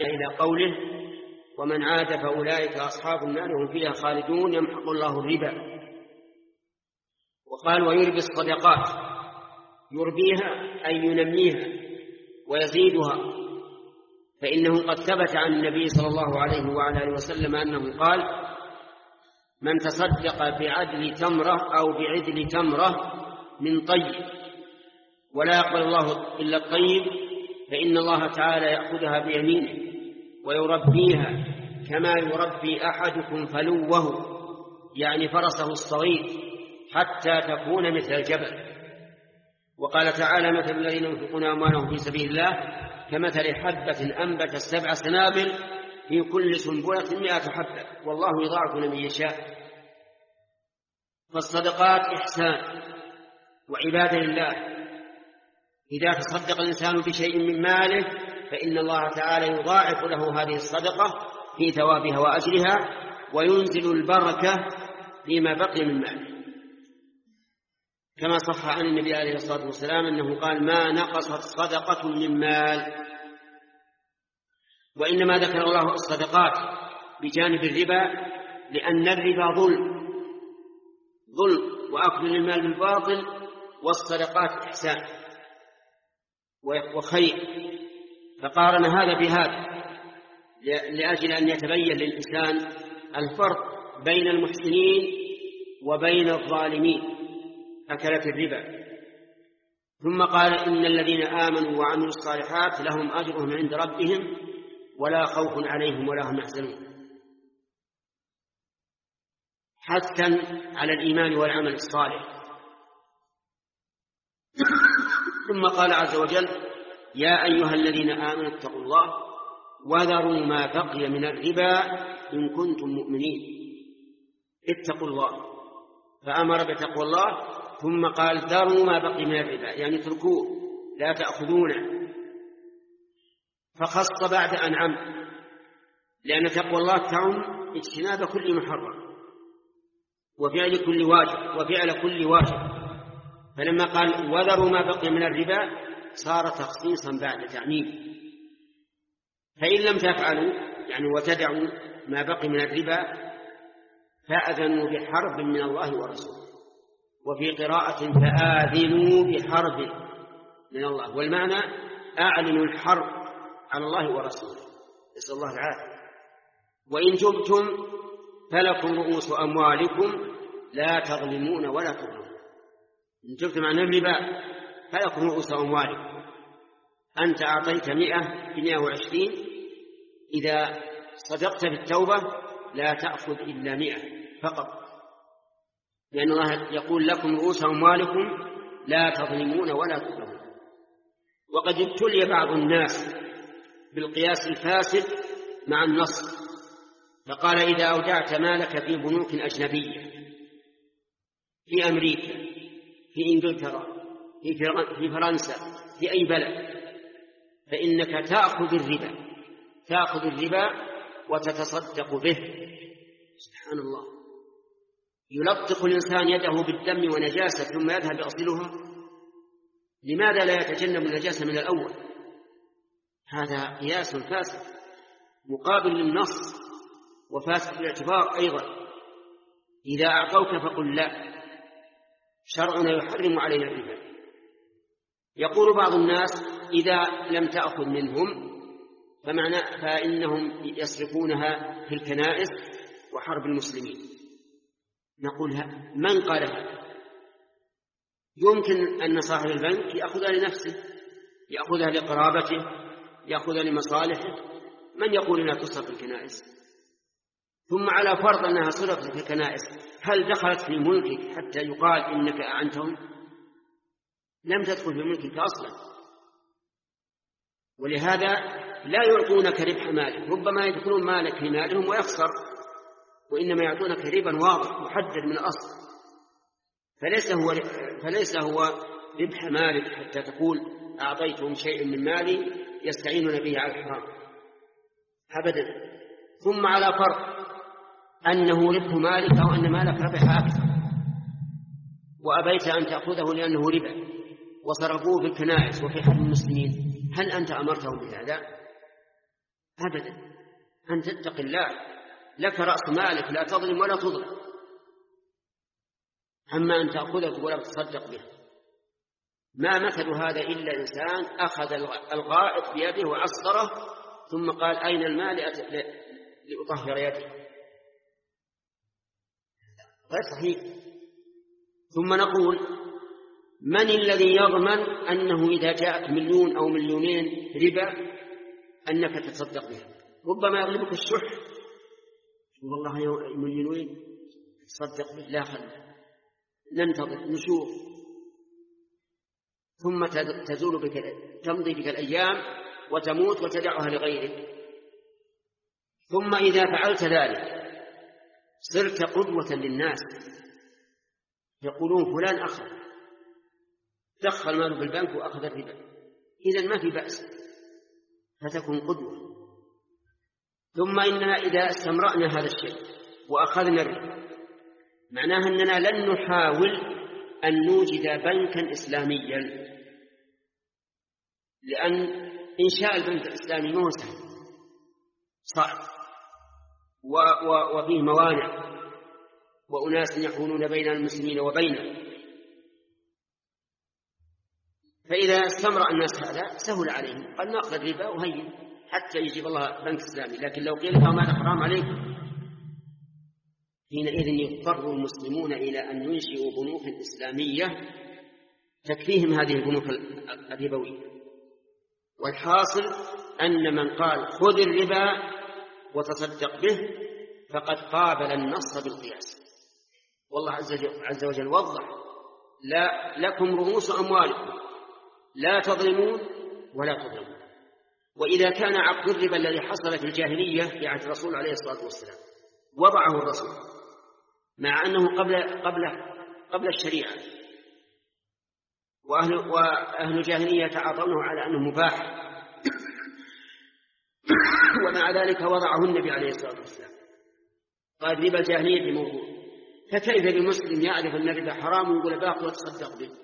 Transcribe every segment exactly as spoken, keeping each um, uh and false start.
إلى قوله ومن عاد فأولئك أصحاب النار هم فيها خالدون يمحق الله الربا. وقال ويربي الصدقات، يربيها أي ينميها ويزيدها، فإنه قد ثبت عن النبي صلى الله عليه وعلى آله وسلم أنه قال من تصدق بعدل تمرة أو بعدل تمرة من طيب ولا يقبل الله إلا الطيب فإن الله تعالى يأخذها بيمينه ويربيها كما يربي أحدكم فلوه، يعني فرسه الصغير، حتى تكون مثل الجبل. وقال تعالى مثل الذين ينفقون أموالهم في سبيل الله كمثل حبة أنبتت سبع سنابل في كل سنبلة مئة حبة والله يضاعف لمن يشاء. فالصدقات إحسان وعبادة لله. إذا تصدق الإنسان بشيء من ماله فإن الله تعالى يضاعف له هذه الصدقة في ثوابها وأجرها وينزل البركة فيما بقي من ماله، كما صح عن النبي عليه الصلاة والسلام أنه قال ما نقصت صدقة من مال. وإنما ذكر الله الصدقات بجانب الربا لأن الربا ظلم ظلم وأكل المال بالباطل، والصدقات إحسان وخير، فقارن هذا بهذا لأجل أن يتبين للإنسان الفرق بين المحسنين وبين الظالمين أكلة الربا. ثم قال إن الذين آمنوا وعملوا الصالحات لهم أجرهم عند ربهم ولا خوف عليهم ولا هم يحزنون، حثا على الإيمان والعمل الصالح. ثم قال عز وجل يا أيها الذين آمنوا اتقوا الله وذروا ما بقي من الربا إن كنتم مؤمنين. اتقوا الله، فأمر بتقوى الله ثم قال ذروا ما بقي من الربا، يعني اتركوه لا تأخذونه، فخص بعد أن عم، لأن تقوى الله تعم اجتناب كل محرم وفعل كل واجب وفعل كل واجب. فلما قال وذروا ما بقي من الربا صار تخصيصا بعد تعميم. فإن لم تفعلوا يعني وتدعوا ما بقي من الربا فأذنوا بحرب من الله ورسوله، وفي قراءة فآذنوا بحرب من الله، والمعنى أعلنوا الحرب على الله ورسوله، نسأل الله العافية. وإن تبتم فلكم رؤوس أموالكم لا تظلمون ولا تظلمون. إن تبتم عن الربا فلكم رؤوس أموالكم، أنت أعطيت مئة بمئة وعشرين، إذا صدقت بالتوبة لا تأخذ إلا مئة فقط، لأن الله يقول لكم رؤوس أموالكم لا تظلمون ولا تظلمون. وقد ابتلي بعض الناس بالقياس الفاسد مع النص، فقال إذا أودعت مالك في بنوك أجنبية في أمريكا في إنجلترا في فرنسا في أي بلد فإنك تأخذ الربا تأخذ الربا وتتصدق به. سبحان الله، يلطخ الإنسان يده بالدم ونجاسة ثم يذهب يغسلها، لماذا لا يتجنب النجاسة من الأول؟ هذا قياس فاسد مقابل للنص وفاسد بالاعتبار أيضا. إذا أعطوك فقل لا، شرعنا يحرم علينا الربا. يقول بعض الناس إذا لم تأخذ منهم فمعنى فإنهم يصرفونها في الكنائس وحرب المسلمين. نقول من قال هذا؟ يمكن أن صاحب البنك يأخذها لنفسه، يأخذها لقرابته، يأخذها لمصالحه. من يقول أنها تصرف في الكنائس؟ ثم على فرض أنها صرفت في الكنائس هل دخلت في ملكك حتى يقال إنك أعنتهم؟ لم تدخل في ملكك أصلا، ولهذا لا يعطونك ربح مالك، ربما يدخلون مالك في مالهم ويخسر، وإنما يعطونك ربا واضح محدد من الأصل، فليس هو فليس هو ربح مالك حتى تقول أعطيتهم شيء من مالي يستعينون به على الحرام أبدا. ثم على فرض أنه ربح مالك أو أن مالك ربح أكثر وأبيت أن تأخذه لأنه ربا وصرفوه في الكنائس وفي حرب المسلمين، هل أنت أمرتهم بهذا؟ أبدا، أن تتق الله، لك رأس مالك لا تظلم ولا تظلم. أما أن تأخذه ولا تصدق به، ما مثل هذا إلا إنسان أخذ الغائط بيده وعصره ثم قال أين المال لأطهر يدي، غير صحيح. ثم نقول من الذي يضمن أنه إذا جاءك مليون أو مليونين ربا أنك تتصدق به؟ ربما يغلبك الشح، والله مليونين تصدق به، لا خل ننتظر نشوف، ثم تزول بك، تمضي بك الأيام وتموت وتدعها لغيرك. ثم إذا فعلت ذلك صرت قدوة للناس، يقولون فلان أخذ دخل ماله بالبنك وأخذ الربا، إذن ما في بأس، فتكون قدوة. ثم إننا إذا استمرأنا هذا الشيء وأخذنا الربا معناها أننا لن نحاول أن نوجد بنكا إسلاميا، لأن إنشاء البنك الإسلامي ما هو سهل، صعب وفيه موانع وأناس يحولون بين المسلمين وبينه. فإذا استمر الناس هذا سهل عليهم، قال نأخذ الربا وهي حتى يجيب الله بنك إسلامي. لكن لو قيل لهم هذا حرام عليكم، حينئذ يضطر المسلمون إلى أن ينشئوا بنوك إسلامية تكفيهم هذه البنوك الربوية. والحاصل أن من قال خذ الربا وتصدق به فقد قابل النص بالقياس. والله عز وجل وضح لا لكم رؤوس أموالكم لا تظلمون ولا تظلمون. وإذا كان عقد الربا الذي حصل في الجاهلية في عهد الرسول عليه الصلاة والسلام وضعه الرسول مع أنه قبل قبل قبل الشريعة، وأهل وأهل الجاهلية تعاطونه على أنه مباح، ومع ذلك وضعه النبي عليه الصلاة والسلام، قال ربا الجاهلية موضوع. فكيف بالمسلم يعرف أن الربا حرام ويقول باقي وتصدق به؟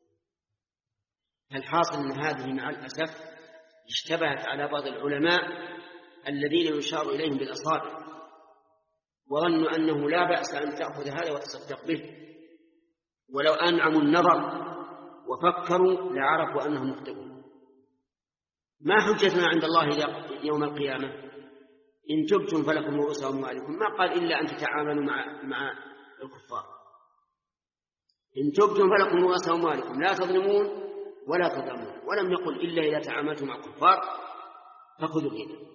الحاصل أن هذه مع الأسف اشتبهت على بعض العلماء الذين يشار إليهم بالأصابع، وظنوا أنه لا بأس أن تأخذ هذا وتصدق به، ولو أنعموا النظر وفكروا لعرفوا أنهم مخطئون. ما حجتنا عند الله يوم القيامة؟ إن تبتم فلكم رؤوس أموالكم، ما قال إلا أن تتعاملوا مع مع الكفار. إن تبتم فلكم رؤوس أموالكم لا تظلمون ولا تظلمون، ولم يقل إلا إذا تعاملتم مع الكفار فخذوا الربا.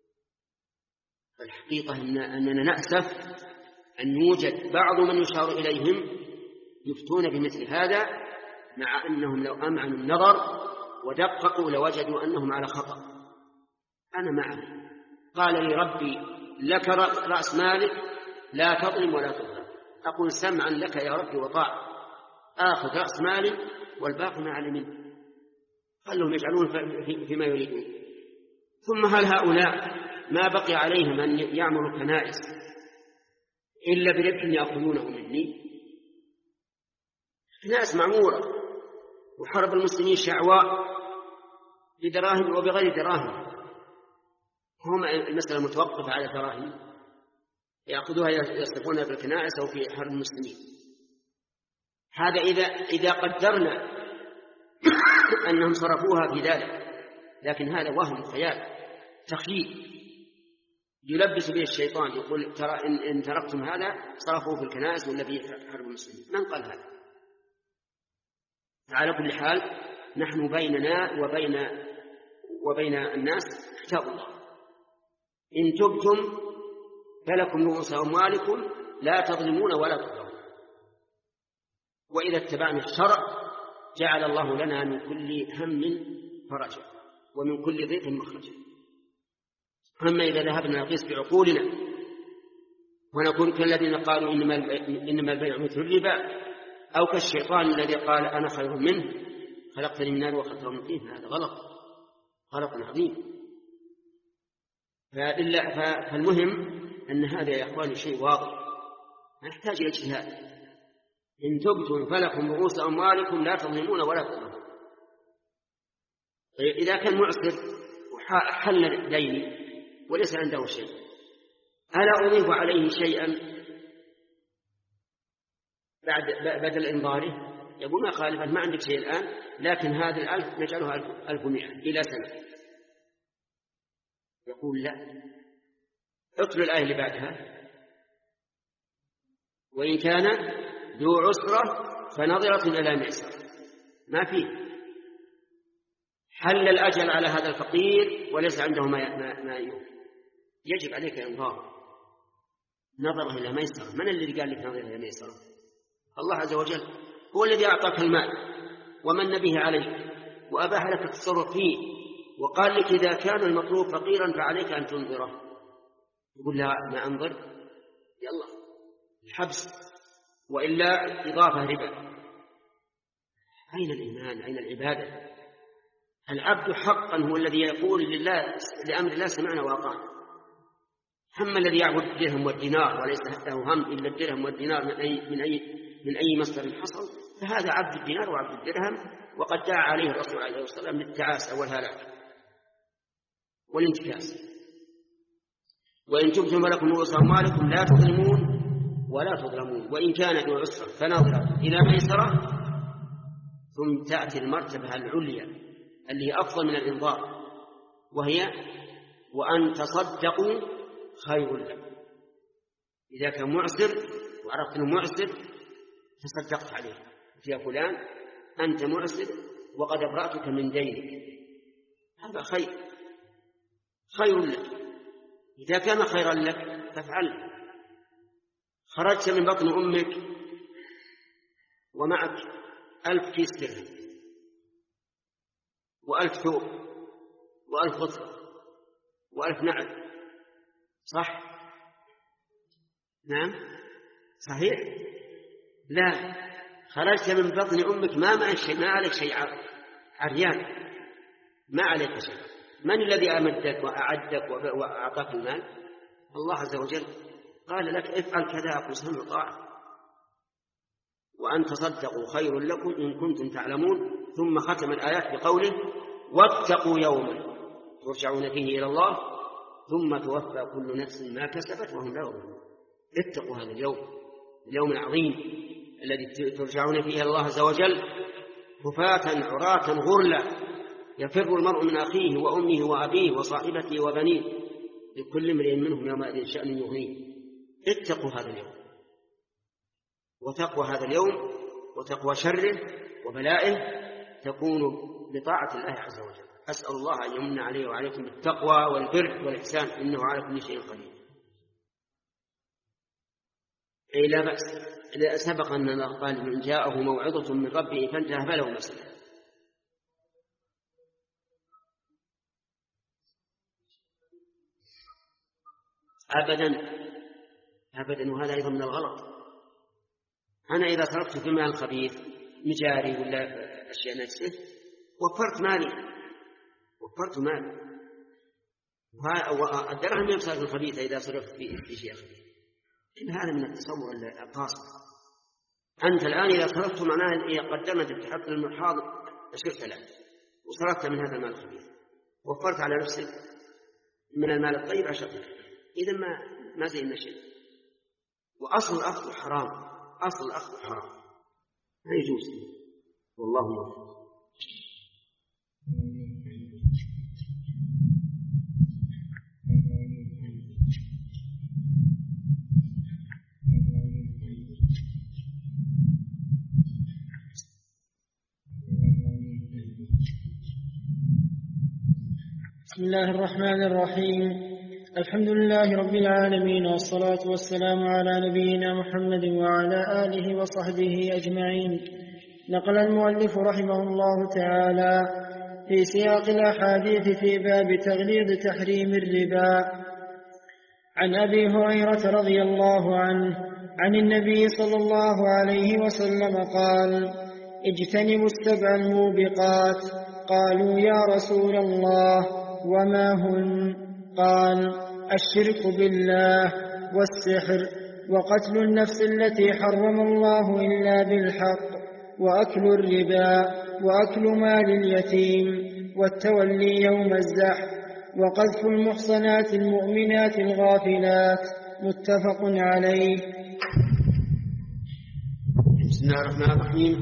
الحقيقة إن أننا نأسف أن يوجد بعض من يشار إليهم يفتون بمثل هذا، مع أنهم لو أمعنوا النظر ودققوا لوجدوا أنهم على خطأ. أنا معه، قال لي ربي لك رأس مالك لا تظلم ولا تظلم، أقول سمعا لك يا ربي وطاعة، آخذ رأس مالي والباقي ما علي منه، خلهم يجعلون فيما يريدون. ثم هل هؤلاء ما بقي عليهم أن يعملوا الكنائس إلا بربح يأخذونه مني؟ كنائس معمورة وحرب المسلمين شعواء بدراهم وبغير دراهم، هم المسألة متوقفة على دراهم يأخذوها يصرفونها في الكنائس أو في حرب المسلمين. هذا إذا إذا قدرنا أنهم صرفوها في ذلك، لكن هذا وهم خيال تخييل يلبس به الشيطان، يقول ترى إن, إن تركتم هذا صرفوه في الكنائس ولا في حرب المسلمين. من قال هذا؟ على كل حال نحن بيننا وبين وبين الناس كتاب الله، إن تبتم فلكم رؤوس أموالكم لا تظلمون ولا تظلمون. وإذا اتبعنا الشرع جعل الله لنا من كل هم فرجا ومن كل ضيق مخرجا. أما إذا ذهبنا نقيس بعقولنا ونكون كالذين قالوا إنما البيع مثل الربا، أو كالشيطان الذي قال أنا خير منه خلقتني من نار وخلقته من طين، هذا غلط، غلط عظيم. فالمهم أن هذا يا أخواني شيء واضح ما يحتاج إلى اجتهاد. إن تبتم فلكم رؤوس أموالكم لا تظلمون ولا تظلمون. إذا كان معسر وحل ديني وليس عنده شيء، ألا أضيف عليه شيئا بعد بدل إنظاره؟ يقول ما خالف، ما عندك شيء الآن، لكن هذه الألف نجعلها ألف ومئة إلى سنة. يقول لا، اتل الآية اللي بعدها: وإن كان ذو عسرة فنظرة إلى ميسرة. ما فيه حل الأجل على هذا الفقير وليس عنده ما يوفي، يجب عليك إنظار، نظرة إلى ميسرة. من الذي قال لك نظرة إلى ميسرة؟ الله عز وجل هو الذي أعطاك المال ومن به عليك وأباح لك التصرف فيه، وقال لك إذا كان المطلوب فقيرا فعليك أن تنظره. يقول لا ما أنظر، يلا الحبس، وإلا إضافة ربا. أين الإيمان؟ أين العبادة؟ العبد حقا هو الذي يقول لله لأمر الله سمعنا وأطعنا. هم الذي يعبد الدرهم والدينار وليس له هم إلا الدرهم والدينار من أي, من أي, من أي مصدر حصل، فهذا عبد الدينار وعبد الدرهم، وقد دعا عليه الرسول عليه الصلاة والسلام للتعاسة والهلاك والانتكاس. وإن تبتم لكم رؤوس أموالكم لا تظلمون ولا تظلمون، وإن كان ذو عسرة فنظرة إلى ميسرة. ثم تأتي المرتبة العليا اللي هي أفضل من الإنظار، وهي وأن تصدقوا خير لكم. إذا كان معسر وعرفت أنه معسر تصدقت عليه، يا فلان أنت معسر وقد أبرأتك من دينك، هذا خير خير لك. إذا كان خيرا لك فافعل. خرجت من بطن أمك ومعك ألف كيس درهم وألف ثوب وألف غطرة وألف نعل، صح؟ نعم صحيح؟ لا، خرجت من بطن أمك ما معك شيء، ما عليك شيء، عريان ما عليك شيء. من الذي أمدك وأعدك وأعطاك المال؟ الله عز وجل. قال لك افعل كذا، أقول سمع وطاعة. وأن تصدقوا خير لكم إن كنتم تعلمون. ثم ختم الآيات بقوله واتقوا يوما ترجعون فيه إلى الله ثم توفى كل نفس ما كسبت وهم لا يظلمون. اتقوا هذا اليوم، اليوم العظيم الذي ترجعون فيه إلى الله عز وجل حفاة عراة غرلا، يفر المرء من أخيه وأمه وأبيه وصاحبته وبنيه لكل امرئ منهم يومئذ شأن يغنيه. اتقوا هذا اليوم، وتقوى هذا اليوم وتقوى شره وبلائه تكون بطاعة الله عز وجل. أسأل الله أن يمن عليه وعليكم بالتقوى والبر والإحسان، إنه على كل شيء قدير. أي لا بأس، إذا سبق أن الله قال من جاءه موعظة من ربه فانتهى فله ما سلف. أبدا أبدا، وهذا أيضا من الغلط. أنا إذا تركت في المال الخبيث مجاري ولا أشياء نفسه وفرت مالي وفرت مالي. والدرهم يمسك الخبيث إذا صرفت في شيء خبيث. إن هذا من التصور القاصر. أنت الآن إذا صرفت معناه إذا قدمت التحقق المحاضر أشرت له وصرفت من هذا المال الخبيث وفرت على نفسك من المال الطيب أشرت له، إذا ما ما زي شيء. وأصل الأخذ حرام، أصل الأخذ حرام لا يجوز. والله موفق. بسم الله الرحمن الرحيم. الحمد لله رب العالمين، والصلاة والسلام على نبينا محمد وعلى آله وصحبه أجمعين. نقل المؤلف رحمه الله تعالى في سياق الأحاديث في باب تغليظ تحريم الربا عن أبي هريرة رضي الله عنه عن النبي صلى الله عليه وسلم قال: اجتنبوا السبع الموبقات. قالوا يا رسول الله وما هن؟ قال: الشرك بالله والسحر وقتل النفس التي حرم الله إلا بالحق وأكل الربا وأكل مال اليتيم والتولي يوم الزحف وقذف المحصنات المؤمنات الغافلات. متفق عليه. بسم الله الرحمن الرحيم.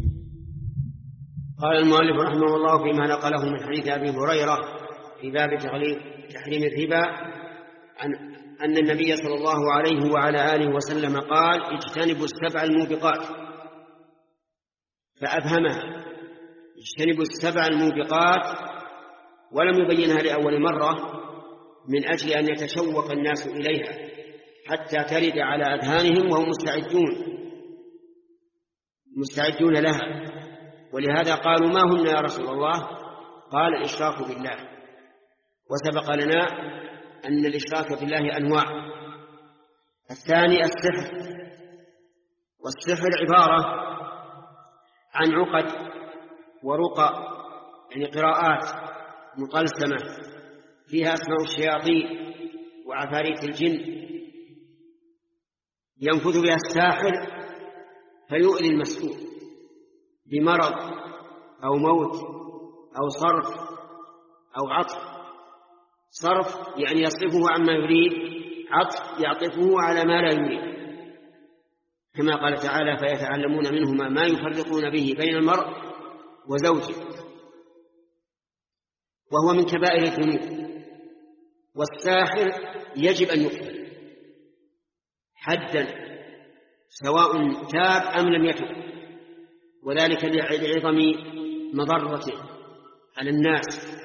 قال المؤلف رحمه الله فيما نقله من حديث أبي هريرة في باب تحريم الربا عن أن النبي صلى الله عليه وعلى آله وسلم قال اجتنبوا السبع الموبقات، فأبهمها اجتنبوا السبع الموبقات ولم يبينها لأول مرة من أجل أن يتشوق الناس إليها حتى ترد على أذهانهم وهم مستعدون مستعدون لها. ولهذا قالوا ما هن يا رسول الله؟ قال الإشراك بالله. وسبق لنا أن الإشراك بالله أنواع. الثاني السحر، والسحر عبارة عن عقد ورقى، يعني قراءات مطلسمة فيها أسماء الشياطين وعفاريت الجن ينفذ بها الساحر فيؤذي المسؤول بمرض أو موت أو صرف أو عطف. صرف يعني يصرفه عما يريد، عطف يعطفه على ما لا يريد، كما قال تعالى فيتعلمون منهما ما يفرقون به بين المرء وزوجه، وهو من كبائر الذنوب. والساحر يجب أن يقتل حدا سواء تاب أم لم يتب، وذلك لعظم مضرته على الناس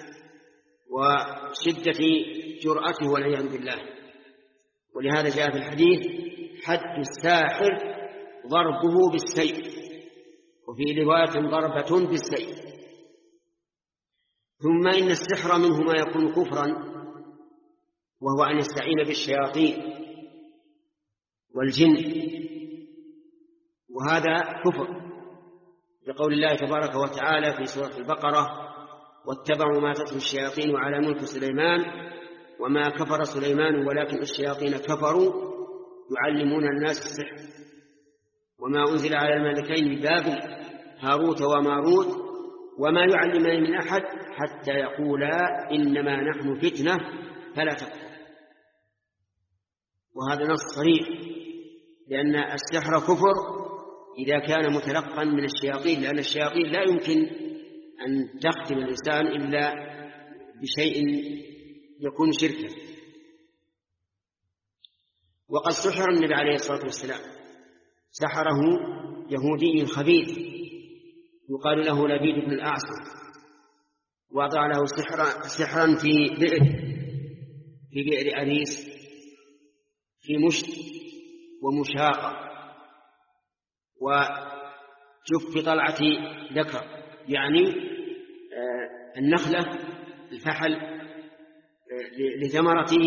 وشدة جرأته والعياذ بالله. ولهذا جاء في الحديث حد الساحر ضربه بالسيف، وفي رواية ضربة بالسيف. ثم إن السحر منه ما يكون كفرا، وهو أن يستعين بالشياطين والجن، وهذا كفر بقول الله تبارك وتعالى في سورة البقرة واتبعوا ما تتلو الشياطين على ملك سليمان وما كفر سليمان ولكن الشياطين كفروا يعلمون الناس السحر وما أنزل على الملكين ببابل هاروت وماروت وما يعلمان من أحد حتى يقولا إنما نحن فتنة فلا تكفر. وهذا نص صريح، لأن السحر كفر إذا كان متلقا من الشياطين، لأن الشياطين لا يمكن أن تختم الإنسان إلا بشيء يكون شركا. وقد سحر النبي عليه الصلاة والسلام، سحره يهودي خبيث يقال له لبيد بن الأعصم، وضع له سحرا, سحرا في بئر في بئر أريس في مشت ومشاقة وجف طلعة ذكر، يعني النخلة الفحل لثمرته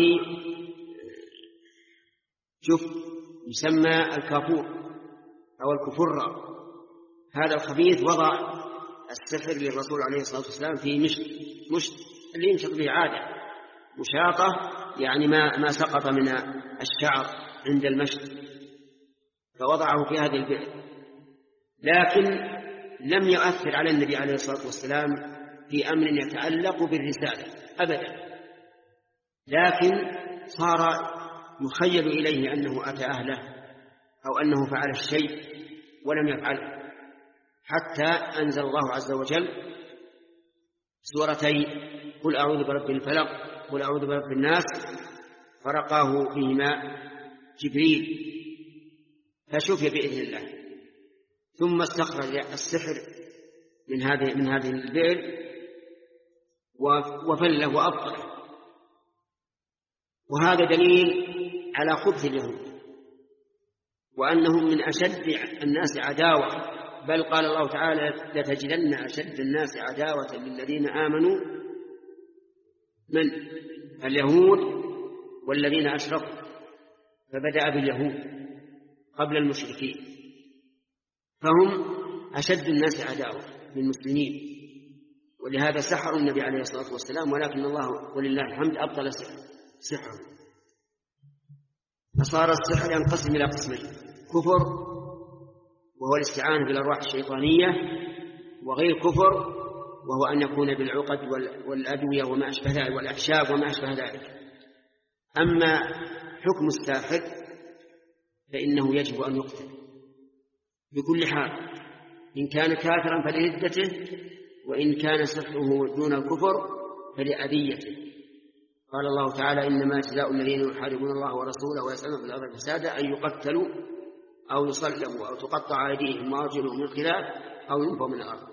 جف يسمى الكافور أو الكفرة. هذا الخبيث وضع السحر للرسول عليه الصلاة والسلام في مشت مشت اللي يمشط به عادة، مشاطة يعني ما ما سقط من الشعر عند المشط، فوضعه في هذه البئر. لكن لم يؤثر على النبي عليه الصلاة والسلام في أمر يتعلق بالرسالة أبدا، لكن صار يخيل إليه أنه أتى أهله أو أنه فعل الشيء ولم يفعله، حتى أنزل الله عز وجل سورتي قل أعوذ برب الفلق قل أعوذ برب الناس، فرقاه بهما جبريل فشفي بإذن الله، ثم استخرج السحر من هذه من هذه البئر وفله وأبطله. وهذا دليل على خبث اليهود وأنهم من أشد الناس عداوة، بل قال الله تعالى لتجدن أشد الناس عداوة للذين آمنوا من اليهود والذين أشركوا، فبدأ باليهود قبل المشركين، فهم أشد الناس عداوة للمسلمين، ولهذا سحروا النبي عليه الصلاة والسلام، ولكن الله ولله الحمد أبطل سحره. فصار السحر ينقسم إلى قسمين: كفر وهو الاستعانة بالأرواح الشيطانية، وغير كفر وهو أن يكون بالعقد والأدوية وما أشبه ذلك والأعشاب وما أشبه ذلك. أما حكم الساحر فإنه يجب أن يقتل بكل حال، إن كان كافرا فلردته، وإن كان سحره دون الكفر فلأذيته. قال الله تعالى: إنما جزاء الذين يحاربون الله ورسوله ويسعون في الأرض فسادا أن يقتلوا أو يصلبوا أو تقطع أيديهم وأرجلهم من خلاف أو ينفوا من الأرض.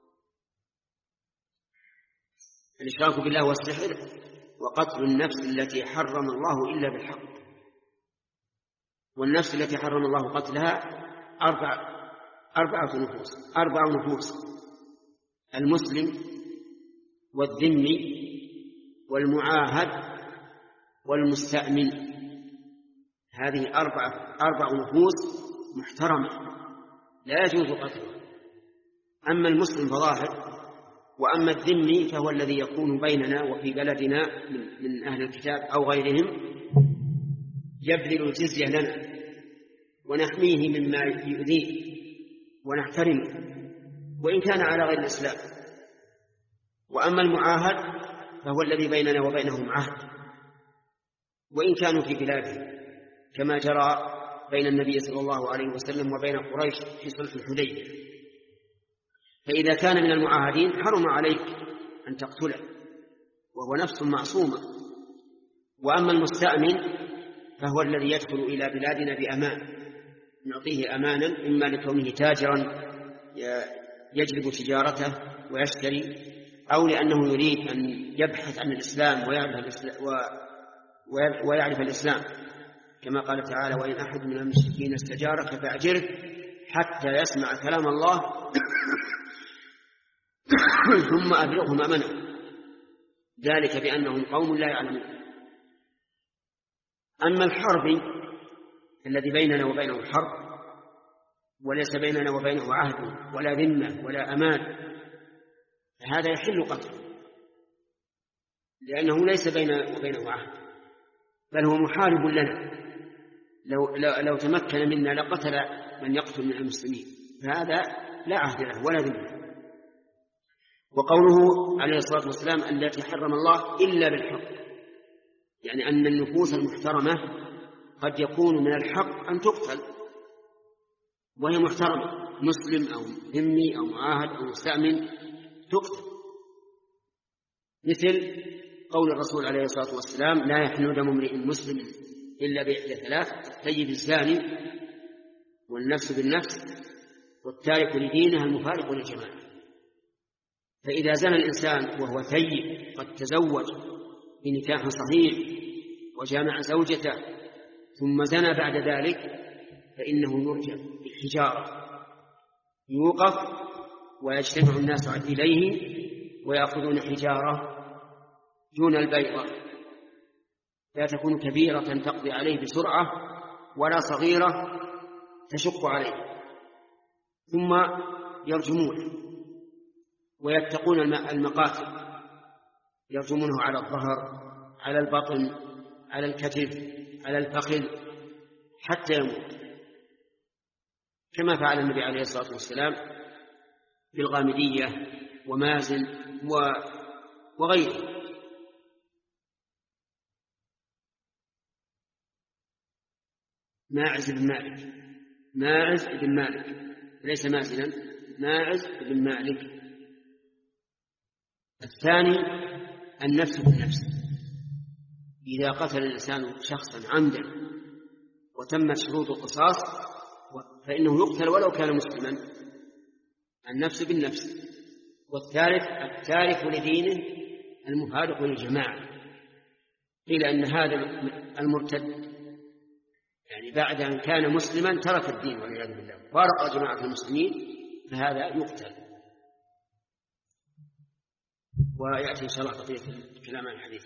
الإشراك بالله والسحر وقتل النفس التي حرم الله إلا بالحق. والنفس التي حرم الله قتلها أربع أربعة نفوس أربع نفوس: المسلم والذمي والمعاهد والمستأمن. هذه أربعة أربع نفوس محترمة لا يجوز قتلها. أما المسلم فظاهر، وأما الذمي فهو الذي يكون بيننا وفي بلدنا من أهل الكتاب أو غيرهم يبذل الجزية لنا ونحميه مما يؤذيه ونحترمه وإن كان على غير الإسلام. وأما المعاهد فهو الذي بيننا وبينهم عهد وإن كانوا في بلاده، كما جرى بين النبي صلى الله عليه وسلم وبين قريش في صلح الحديبية. فإذا كان من المعاهدين حرم عليك أن تقتله وهو نفس معصومة. وأما المستأمن فهو الذي يدخل إلى بلادنا بأمان، نعطيه أمانا إما لكونه تاجرا يجلب تجارته ويشتري، أو لأنه يريد أن يبحث عن الإسلام ويعرف الإسلام, ويعرف الإسلام كما قال تعالى: وإن أحد من المشركين استجارك فأجره حتى يسمع كلام الله ثم أبلغه مأمنه، ذلك بأنهم قوم لا يعلمون. أما الحرب الذي بيننا وبينه حرب وليس بيننا وبينه عهد ولا ذمة ولا أمان، فهذا يحل قتله لأنه ليس بيننا وبينه عهد، بل هو محارب لنا. لو, لو, لو تمكن منا لقتل من يقتل من المسلمين، فهذا لا عهد له ولا ذمة. وقوله عليه الصلاة والسلام: التي حرم الله إلا بالحق، يعني أن النفوس المحترمة قد يكون من الحق أن تقتل وهي محترمة، مسلم أو ذمي أو معاهد أو مستأمن تقتل، مثل قول الرسول عليه الصلاة والسلام: لا يحل دم امرئ مسلم إلا بإحدى ثلاث: الثيب الزاني والنفس بالنفس والتارك لدينها المفارق للجماعة. فإذا زنى الإنسان وهو ثيب قد تزوج بنكاح صحيح وجامع زوجته ثم زنى بعد ذلك فإنه يرجم بالحجارة، يوقف ويجتمع الناس إليه ويأخذون حجارة دون البيضة، لا تكون كبيرة تقضي عليه بسرعة ولا صغيرة تشق عليه، ثم يرجمونه ويتقون المقاتل، يرجمونه على الظهر، على البطن، على الكتف، على الفخذ حتى يموت، كما فعل النبي عليه الصلاة والسلام بالغامدية ومازن وغيره. ماعز بن مالك ماعز بن مالك ليس مازنا، ماعز بن مالك. الثاني النفس بالنفس، إذا قتل الإنسان شخصا عمدا وتمت شروط القصاص فإنه يقتل ولو كان مسلما، النفس بالنفس. والثالث التارك لدينه المفارق للجماعة، قيل أن هذا المرتد يعني بعد أن كان مسلما ترك الدين والعياذ بالله فارق جماعة المسلمين، فهذا يقتل. ويأتي إن شاء الله بقية الكلام عن الحديث.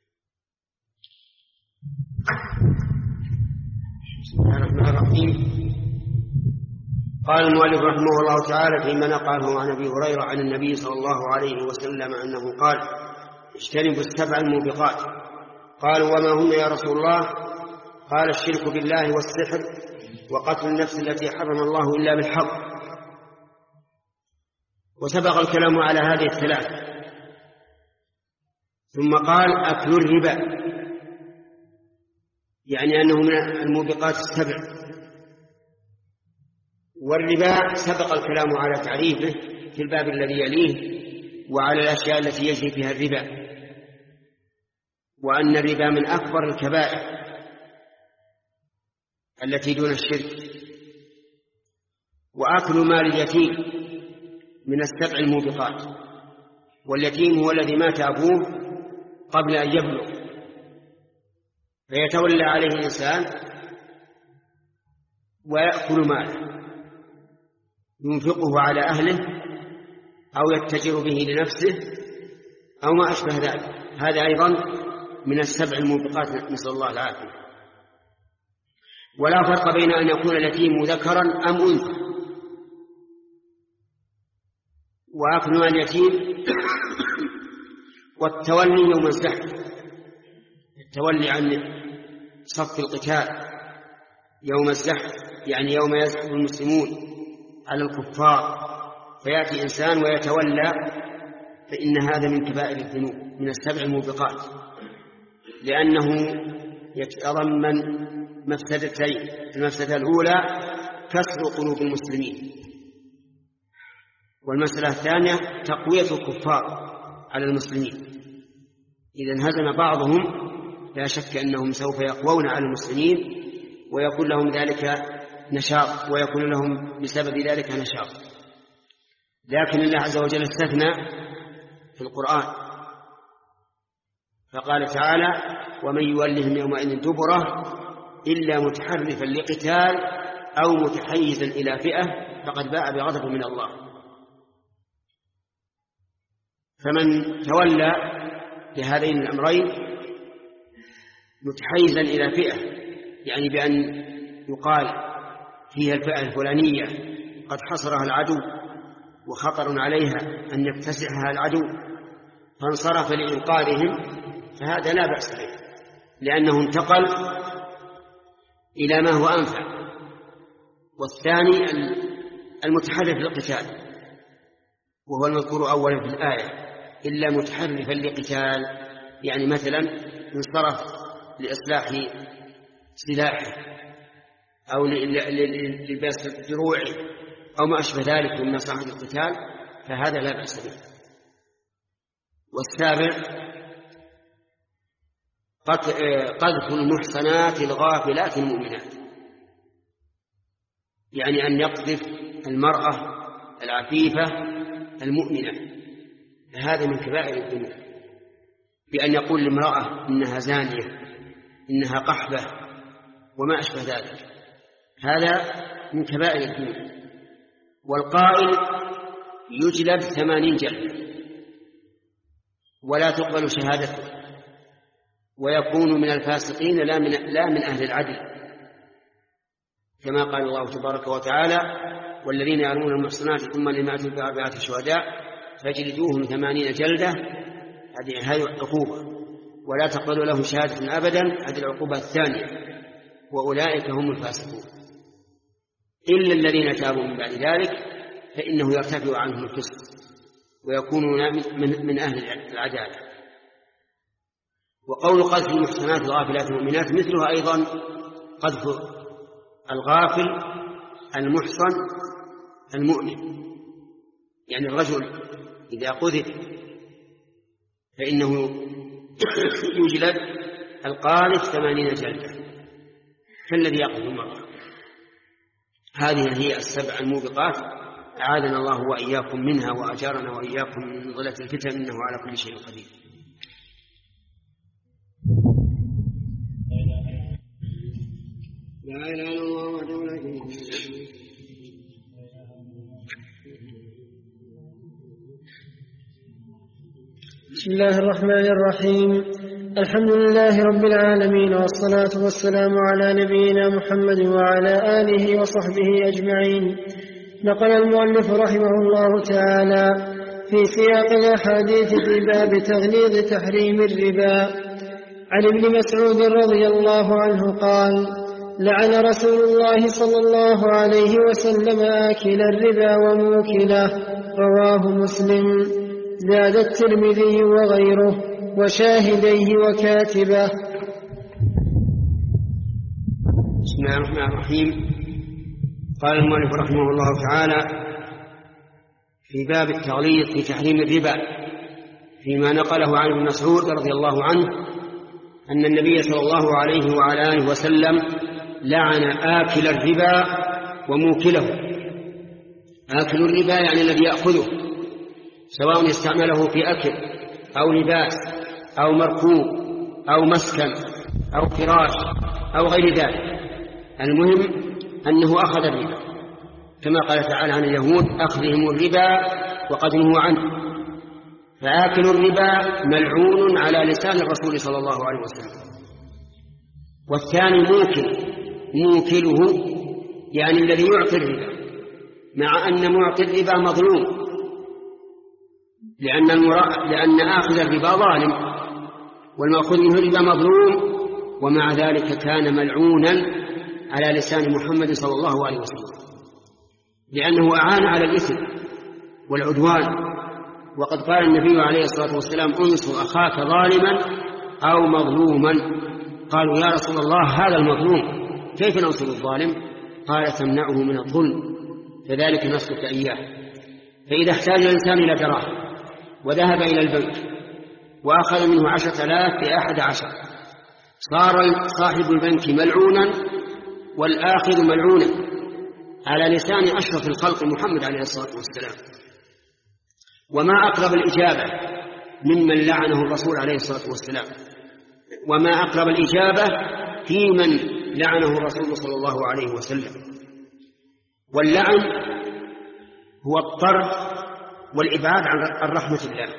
بسم الله الرحمن الرحيم. قال المؤلف رحمه الله تعالى فيما نقله عن أبي هريرة عن النبي صلى الله عليه وسلم أنه قال: اجتنبوا السبع الموبقات. قالوا: وما هن يا رسول الله؟ قال: الشرك بالله والسحر وقتل النفس التي حرم الله إلا بالحق وسبق الكلام على هذه الثلاث. ثم قال أكل الربا، يعني أنه من الموبقات السبع. والربا سبق الكلام على تعريفه في الباب الذي يليه وعلى الأشياء التي يجري فيها الربا، وأن الربا من أكبر الكبائر التي دون الشرك. وأكل مال اليتيم من السبع الموبقات، واليتيم هو الذي مات أبوه قبل أن يبلغ فيتولى عليه الإنسان ويأكل ماله ينفقه على أهله أو يتجر به لنفسه أو ما أشبه ذلك. هذا أيضا من السبع الموبقات، نسأل الله العافية. ولا فرق بين أن يكون اليتيم ذكرا أم أنثى. وأكل مال اليتيم والتولي يوم الزحف، التولي عن صف القتال يوم الزحف، يعني يوم يزحف المسلمون على الكفار فيأتي إنسان ويتولى، فإن هذا من كبائر الذنوب من السبع الموبقات، لأنه يتضمن مفسدتين. المفسدة الأولى كسر قلوب المسلمين، والمسألة الثانية تقوية الكفار على المسلمين. إذا انهزم بعضهم لا شك أنهم سوف يقوون على المسلمين ويكون لهم ذلك نشاط، ويكون لهم بسبب ذلك نشاط. لكن الله عز وجل استثنى في القرآن فقال تعالى: ومن يولهم يومئذ دبره إلا متحرفا لقتال أو متحيزا إلى فئة فقد باء بغضب من الله. فمن تولى لهذين الأمرين متحيزا إلى فئة، يعني بأن يقال فيها الفئة الفلانية قد حصرها العدو وخطر عليها أن يكتسحها العدو فانصرف لإنقاذهم، فهذا لا بأس به، لأنه انتقل إلى ما هو أنفع. والثاني المتحرف للقتال، وهو المذكور أولا في الآية: إلا متحرفا لقتال، يعني مثلا انصرف لإصلاح سلاحه أو للباس دروعه أو ما أشبه ذلك من مصاحب القتال، فهذا لا بأس به. والسابع قذف المحصنات الغافلات المؤمنات، يعني أن يقذف المرأة العفيفة المؤمنة، فهذا من كبائر الذنوب، بأن يقول لامرأة إنها زانية، إنها قحبة وما أشبه ذلك، هذا من كبائر الذنوب. والقائل يجلد ثمانين جلدة ولا تقبل شهادته، ويكون من الفاسقين لا من, لا من أهل العدل، كما قال الله تبارك وتعالى: والذين يرمون المحصنات ثم لم يأتوا بأربعة شهداء فاجلدوهم ثمانين جلدة، هذه عقوبة، ولا تقبل له شهادة أبدا، هذه العقوبة الثانية، وأولئك هم الفاسقون. إلا الذين تابوا من بعد ذلك فإنه يرتفع عنهم الفسق ويكونون من أهل العدالة. وقول قذف المحصنات الغافلات المؤمنات مثلها أيضا قذف الغافل المحصن المؤمن، يعني الرجل إذا قذف فإنه يجلد القاذف ثمانين جلدة كالذي يقذف المرأة. هذه هي السبع الموبقات، أعاذنا الله وإياكم منها وأجارنا وإياكم من ضلة الفتن، إنه على كل شيء قدير. لا إله إلا الله وحده لا شريك له. بسم الله الرحمن الرحيم. الحمد لله رب العالمين، والصلاة والسلام على نبينا محمد وعلى آله وصحبه أجمعين. نقل المؤلف رحمه الله تعالى في سياق الأحاديث في باب تغليظ تحريم الربا عن ابن مسعود رضي الله عنه قال: لعن رسول الله صلى الله عليه وسلم آكل الربا وموكله رواه مسلم. زاد الترمذي وغيره وشاهديه وكاتبه. بسم الله الرحمن الرحيم. قال المؤلف رحمه الله تعالى في باب التغليظ في تحريم الربا فيما نقله عن ابن مسعود رضي الله عنه أن النبي صلى الله عليه وعلى آله وسلم لعن آكل الربا وموكله. آكل الربا يعني الذي يأخذه سواء استعمله في أكل أو لباس أو مركوب أو مسكن أو فراش أو غير ذلك، المهم أنه أخذ الربا، كما قال تعالى عن اليهود أخذهم الربا وقد نهوا عنه. فآكل الربا ملعون على لسان الرسول صلى الله عليه وسلم. والثاني موكل، موكله يعني الذي يعطي الربا، مع أن معطي الربا مظلوم، لأن, المرا... لأن آخذ الربا ظالم والمأخوذ منه الربا مظلوم، ومع ذلك كان ملعونا على لسان محمد صلى الله عليه وسلم، لأنه أعان على الإثم والعدوان. وقد قال النبي عليه الصلاة والسلام انصر أخاك ظالما أو مظلوما. قالوا يا رسول الله هذا المظلوم كيف ننصر الظالم؟ قال تمنعه من الظلم، فذلك نصرك إياه. فإذا احتاج الإنسان إلى دراهم وذهب إلى البنك وأخذ منه عشرة آلاف بأحد عشر، صار صاحب البنك ملعونا والآخذ ملعونا على لسان أشرف الخلق محمد عليه الصلاة والسلام. وما أقرب الإجابة ممن لعنه الرسول عليه الصلاة والسلام، وما أقرب الإجابة في من لعنه الرسول صلى الله عليه وسلم. واللعن هو الطرد والإبعاد عن رحمة الله،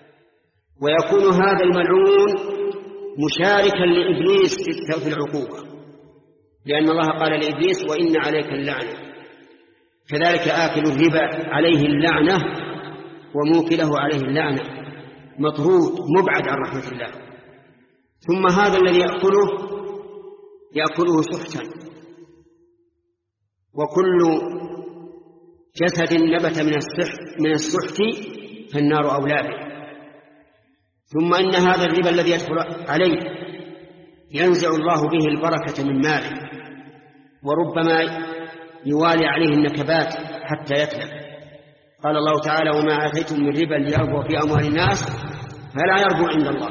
ويكون هذا الملعون مشاركا لإبليس في العقوبة، لأن الله قال لإبليس وإن عليك اللعنة. كذلك آكل الربا عليه اللعنة وموكله عليه اللعنة، مطرود مبعد عن رحمة الله. ثم هذا الذي يأكله يأكله سحتا، وكل جسد نبت من السحت من السحت فالنار أولى به. ثم إن هذا الربا الذي يدخل عليه ينزع الله به البركة من ماله، وربما يوالي عليه النكبات حتى يتلف. قال الله تعالى وما آتيتم من ربا ليربو في أموال الناس فلا يربو عند الله.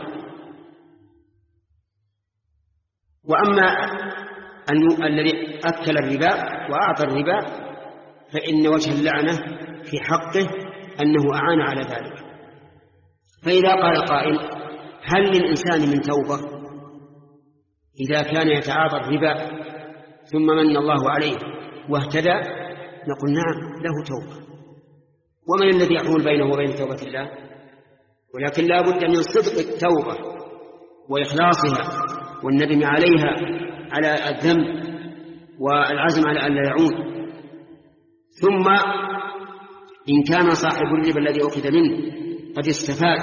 وأما الذي أكل الربا وأعطى الربا فإن وجه اللعنة في حقه أنه أعان على ذلك. فإذا قال قائل هل للإنسان من توبة إذا كان يتعاطى الربا ثم من الله عليه واهتدى؟ نقول نعم له توبة. ومن الذي يحول بينه وبين توبة الله؟ ولكن لا بد من صدق التوبة وإخلاصها والندم عليها على الذنب والعزم على أن لا يعود. ثم إن كان صاحب الربا الذي أخذ منه قد استفاد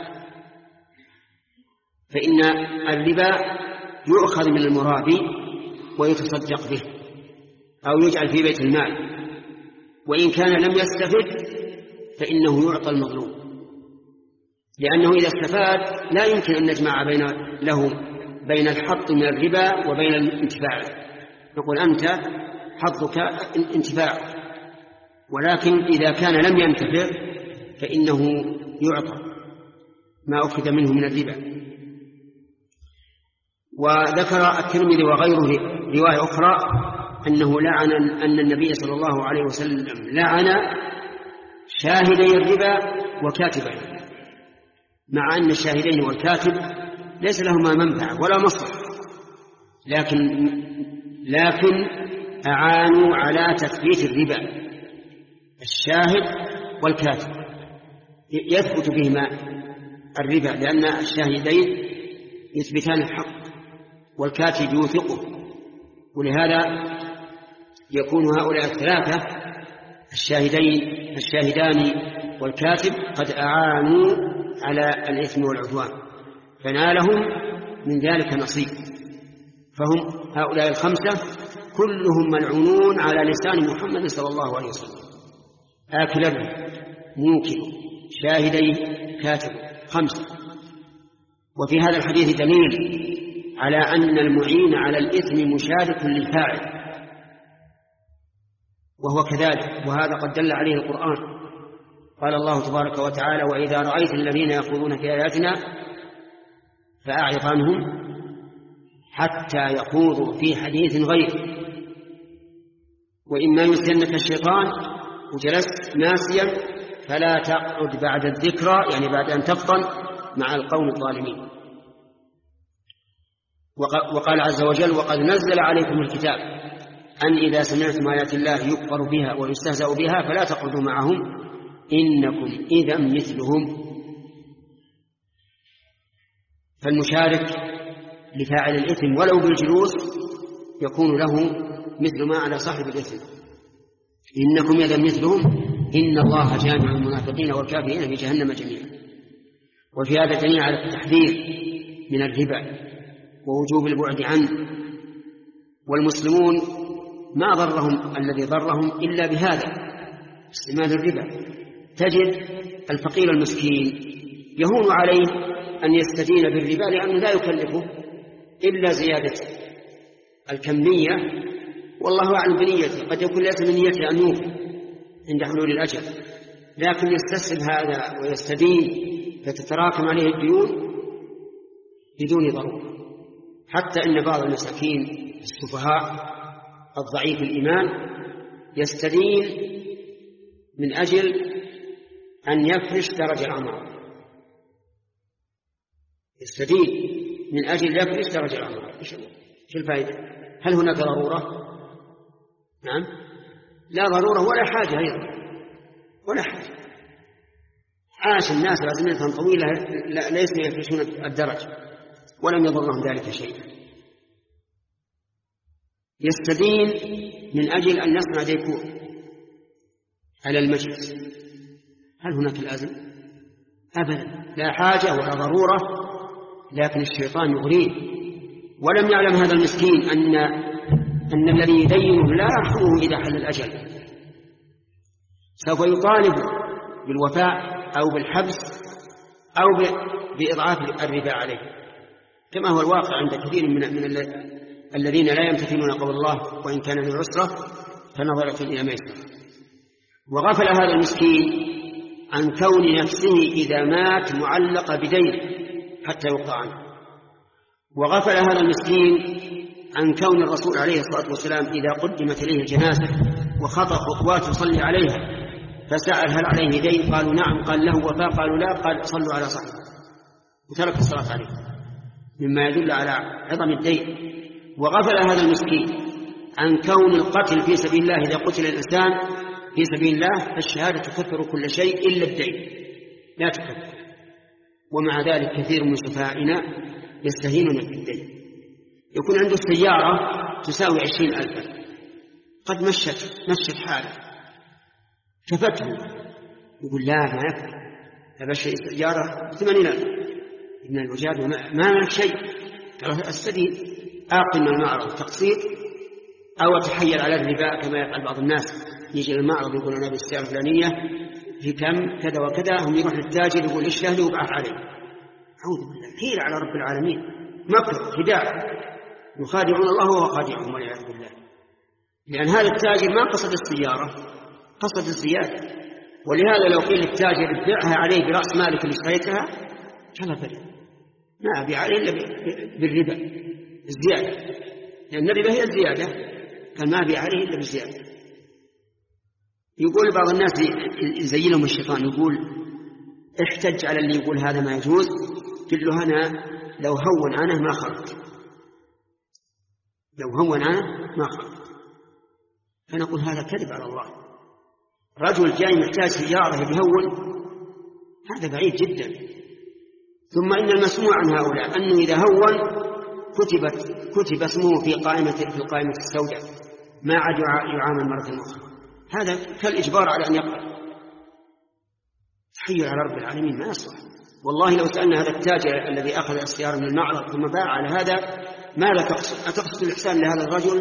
فإن الربا يؤخذ من المرابي ويتصدق به أو يجعل في بيت المال، وإن كان لم يستفد فإنه يعطى المظلوم، لأنه إذا استفاد لا يمكن أن نجمع بين له بين الحظ من الربا وبين الانتفاع. نقول أنت حظك انتفاع، ولكن إذا كان لم ينتفع فإنه يعطى ما أخذ منه من الربا. وذكر الترمذي وغيره رواية أخرى أنه لعن أن النبي صلى الله عليه وسلم لعن شاهدي الربا وكاتبه، مع أن الشاهدين والكاتب ليس لهما منفعة ولا مصلحة، لكن لكن أعانوا على تثبيت الربا. الشاهد والكاتب يثبت بهما الربا لأن الشاهدين يثبتان الحق والكاتب يوثقه، ولهذا يكون هؤلاء الثلاثة الشاهدين الشاهدان والكاتب قد أعانوا على الإثم والعدوان فنالهم من ذلك نصيب. فهم هؤلاء الخمسة كلهم ملعونون على لسان محمد صلى الله عليه وسلم: آكل الربا موكل شاهدي كاتب خمسة. وفي هذا الحديث دليل على أن المعين على الإثم مشارك للفاعل، وهو كذلك، وهذا قد دل عليه القرآن. قال الله تبارك وتعالى: وإذا رأيت الذين يخوضون في آياتنا فأعرض عنهم حتى يخوضوا في حديث غيره، وإما ينسينك الشيطان وجلست ناسيا فلا تقعد بعد الذكرى، يعني بعد أن تفطن، مع القوم الظالمين. وقال عز وجل: وقد نزل عليكم الكتاب أن إذا سمعتم آيات الله يكفر بها ويستهزأ بها فلا تقعدوا معهم إنكم إذا مثلهم. فالمشارك لفاعل الإثم ولو بالجلوس يكون له مثل ما على صاحب الإثم. إنكم إذا مثلهم إن الله جامع المنافقين والكافرين في جهنم جميعا. وفي هذا دليل على التحذير من الربا ووجوب البعد عنه، والمسلمون ما ضرهم الذي ضرهم إلا بهذا استعمال الربا. تجد الفقير المسكين يهون عليه أن يستدين بالربا لأنه لا يكلفه إلا زيادة الكمية، والله أعلم بنيته، قد يكون ليس من نيته أن يوفي عند حلول الأجل، لكن يستسهل هذا ويستدين فتتراكم عليه الديون بدون ضرورة. حتى إن بعض المساكين السفهاء الضعيف الإيمان يستدين من أجل أن يفرش درج العمارة، يستدين من أجل يفرش درج العمارة. شو الفائدة؟ هل هناك ضرورة؟ نعم، لا ضرورة ولا حاجة أيضا، ولا حاجة. عاش الناس أزمنة طويلة ليسوا يفرشون الدرج ولم يضرهم ذلك شيئا. يستدين من أجل أن يصنع ديكور على المجلس. هل هناك لازم؟ أبدا، لا حاجة ولا ضرورة، لكن الشيطان يغريه. ولم يعلم هذا المسكين أن أن الذي يدينه لا يرحمه إذا حل الأجل، سوف يطالب بالوفاء أو بالحبس أو بإضعاف الربا عليه، كما هو الواقع عند كثير من, من الذين لا يمتثلون قول الله وإن كان للعسرة فنظرة إلى ميسرة. وغفل هذا المسكين عن كون نفسه إذا مات معلق بدين حتى يقطع عنه. وغفل هذا المسكين عن كون الرسول عليه الصلاة والسلام إذا قدمت إليه الجنازة وخطأ خطوات يصلي عليها فسأل هل عليه دين؟ قالوا نعم. قال له وفاء؟ قالوا لا. قال صلوا على صاحبه، وترك الصلاة عليه، مما يدل على عظم الدين. وغفل هذا المسكين عن كون القتل في سبيل الله إذا قتل الإنسان في سبيل الله فالشهادة تكفر كل شيء إلا الدين، لا تكفر. ومع ذلك كثير من سفهائنا يستهينون بالدين. يكون عنده سيارة تساوي عشرين ألفا، قد مشت مشت حاله كفته، يقول لا ما يكفي، أبشر سيارة ثمانين ألف من الوجاد ما ملك شيء. السديد آقل من المعرض تقسيط، أو تحيل على الربا كما يفعل بعض الناس، يجي المعرض يقول أنا بالسعر الفلانية في كم كذا وكذا، هم يروح للتاجر يقول إيش له ويبعث عليه. أعوذ بالله، حيل على رب العالمين، مكر خداع، يخادعون الله وهو خادعهم والعياذ بالله. لأن هذا التاجر ما قصد السيارة، قصد الزيادة. ولهذا لو قيل للتاجر ابيعها عليه برأس مالك اللي اشتريتها كما فرق، ما أبيع عليه إلا بالربا الزيادة، لأن الربا هي الزيادة، كان ما أبيع عليه إلا بالزيادة. يقول بعض الناس يزينهم الشيطان، يقول احتج على اللي يقول هذا ما يجوز، قل له أنا لو هون عنه ما خرج، لو هون عنه ما خرج. فنقول هذا كذب على الله. رجل جاي محتاج سيارة يهون، هذا بعيد جدا. ثم إن المسموع عن هؤلاء أنه إذا هون كتبت كتب اسمه في قائمة في القائمة السوداء، ما عاد يعامل مرة أخرى. هذا كالإجبار على أن يقرأ. تحيل على رب العالمين ما يصلح. والله لو سألنا هذا التاجر الذي أخذ السيارة من المعرض ثم باع على هذا ماذا تقصد؟ أتقصد الإحسان لهذا الرجل؟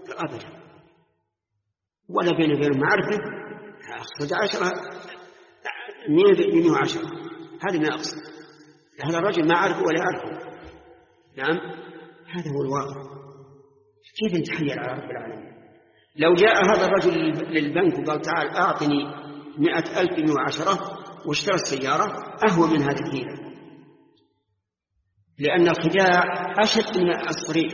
أبدا، ولا بين بين معرفة. أقصد عشرة مئة بمئة وعشرة، هذا ما أقصد. هذا الرجل ما أعرفه ولا أعرفه. نعم، هذا هو الواقع. كيف نتحيل على رب العالمين؟ لو جاء هذا الرجل للبنك وقال تعال أعطني مئة ألف بمئة وعشرة واشترى السيارة، أهوى من هذه الحيلة، لأن الخداع أشد من الصريح.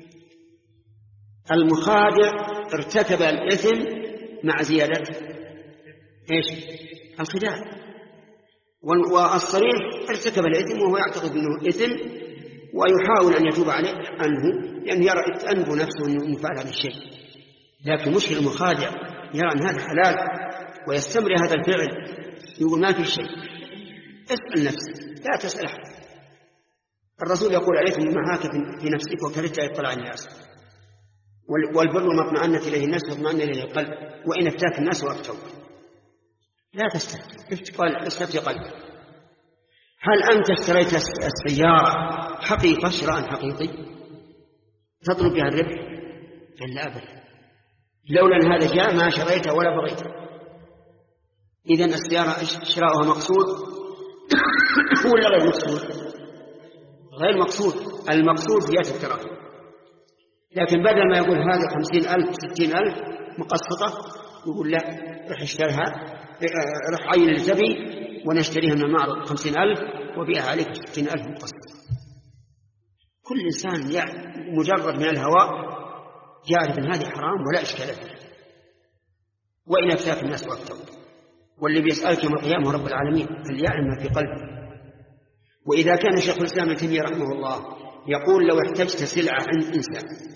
المخادع ارتكب الإثم مع زيادة إيش؟ الخداع. والصريح ارتكب الإثم وهو يعتقد أنه إثم ويحاول أن يتوب عليه عنه، لأنه يرى تأنب نفسه أنه فعل هذا الشيء. لكن مشكل المخادع يرى أن هذا حلال ويستمر هذا الفعل، يقول ما في شيء. اسأل نفسك، لا تسأل أحد. الرسول يقول عليكم بما هاك في نفسك وكرهت أن يطلع الناس، والبر ما اطمأنت إليه الناس واطمأن إليه القلب، وإن افتاك الناس وأفتوا. لا تستفتي، استفتي قلبك. هل أنت اشتريت السيارة حقيقة شراء حقيقي تطلب بها الربح؟ لا أبدا. لولا هذا جاء ما شريته ولا بغيته. إذن السيارة شراؤها مقصود ولا غير مقصود؟ غير مقصود. المقصود زيادة التراخي. لكن بدل ما يقول هذا خمسين ألف ستين ألف مقسطة، يقول لا، رح اشتريها، رح عين الجبي ونشتريها من المعرض خمسين ألف وبيعها عليك ستين ألف مقسطة. كل إنسان مجرد من الهواء يعرف أن هذه حرام ولا إشكال فيها، وإن أفتاك الناس وأفتوا. واللي بيسألك يوم القيامة رب العالمين فليعلم ما في قلبه. وإذا كان شيخ الإسلام ابن تيمية رحمه الله يقول لو احتجت سلعة عند إنسان،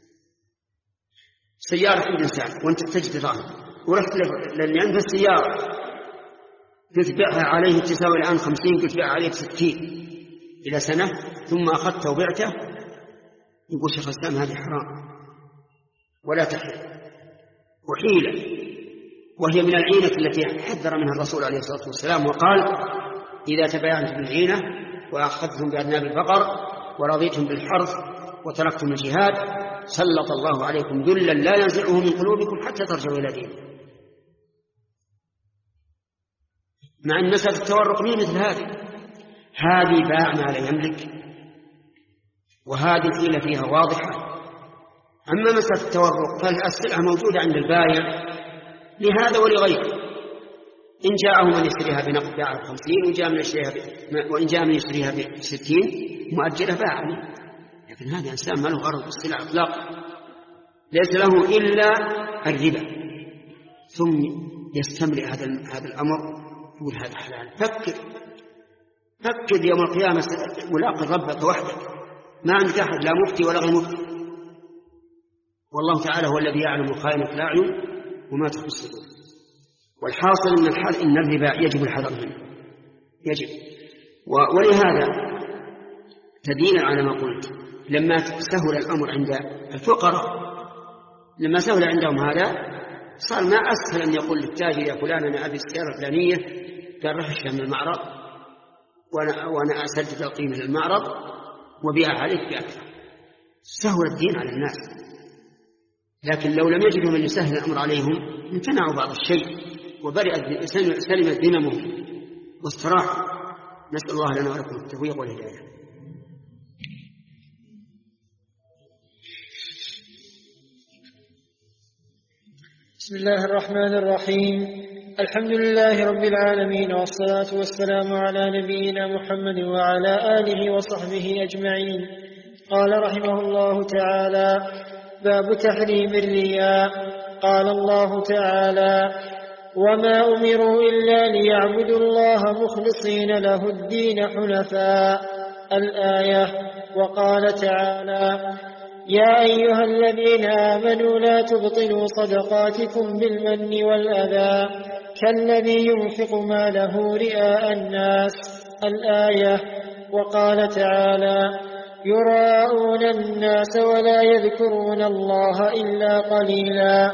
سيارة عند إنسان وأنت تحتاج دراهم، ورحت للي عنده السيارة قلت بيعها عليه تساوي الآن خمسين، قلت بيعها عليه ستين إلى سنة، ثم أخذته وبعته، يقول شيخ الإسلام هذه حرام ولا تحل وحيلة، وهي من العينة التي حذر منها الرسول عليه الصلاة والسلام وقال إذا تبايعتم بالعينة وأخذتم بأذناب البقر ورضيتم بالحرث وتركتم الجهاد سلط الله عليكم ذلا لا ينزعه من قلوبكم حتى ترجعوا إلى دينه. مع أن مسألة التورق مين مثل هذه؟ هذه باع ما لا يملك، وهذه الحيلة فيها واضحة. أما مسألة التورق فالسلعة موجودة عند البائع لهذا ولغيره، إن جاءه من يشتريها بنقد باعها بخمسين، وإن جاء من يشتريها ب... وإن جاء من يشتريها بستين مؤجلة باعها. لكن هذا إنسان ما له غرض بالسلعة إطلاقا، ليس له إلا الربا، ثم يستمر هذا هذا الأمر يقول هذا حلال. فكر فكر يوم القيامة ملاقي ربك وحدك، ما عندك أحد لا مفتي ولا غير مفتي، والله تعالى هو الذي يعلم خائنة الأعين وما تخفي الصدور. والحاصل إن الحال إن الربا يجب الحذر منه، يجب. ولهذا تدين على ما قلت، لما سهل الأمر عند الفقراء، لما سهل عندهم هذا صار ما أسهل أن يقول للتاجر يا فلان أنا أبي السيارة الفلانية، قال رح اشتري من المعرض وأنا, وأنا أسدد القيمة للمعرض وبيعها عليك بأكثر. سهل الدين على الناس. لكن لو لم يجدوا من يسهل الأمر عليهم امتنعوا بعض الشيء وبرئت سلمت ذممهم واستراحوا. نسأل الله لنا ولكم التوفيق والهداية. بسم الله الرحمن الرحيم. الحمد لله رب العالمين، والصلاة والسلام على نبينا محمد وعلى آله وصحبه أجمعين. قال رحمه الله تعالى: باب تحريم الرياء. قال الله تعالى: وما أمروا إلا ليعبدوا الله مخلصين له الدين حنفاء. الآية. وقال تعالى: يا أيها الذين آمنوا لا تبطلوا صدقاتكم بالمن والأذى كالذي ينفق ماله رئاء الناس. الآية. وقال تعالى: يراءون الناس ولا يذكرون الله إلا قليلا.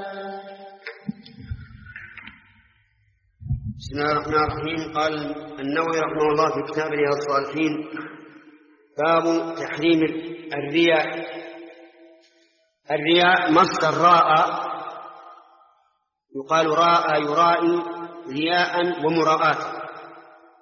بسم الله الرحمن الرحيم. قال النووي رحمه الله في كتاب رياض الصالحين: باب تحريم الرياء. الرياء مصدر راء، يقال راء يرائي رياء ومراءات،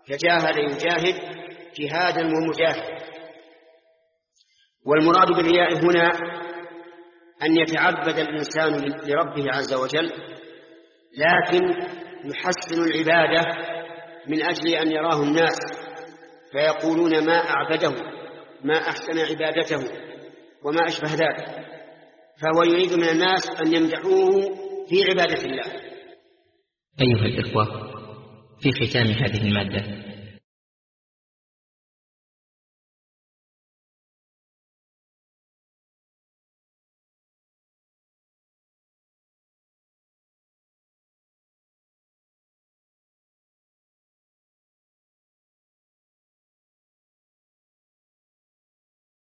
فجاهد يجاهد جهادا ومجاهد. والمراد بالرياء هنا أن يتعبد الإنسان لربه عز وجل، لكن يحسن العبادة من أجل أن يراه الناس فيقولون ما أعبده، ما أحسن عبادته، وما أشبه ذلك، فهو يريد من الناس أن يمدحوه في عبادة الله. أيها الإخوة، في ختام هذه المادة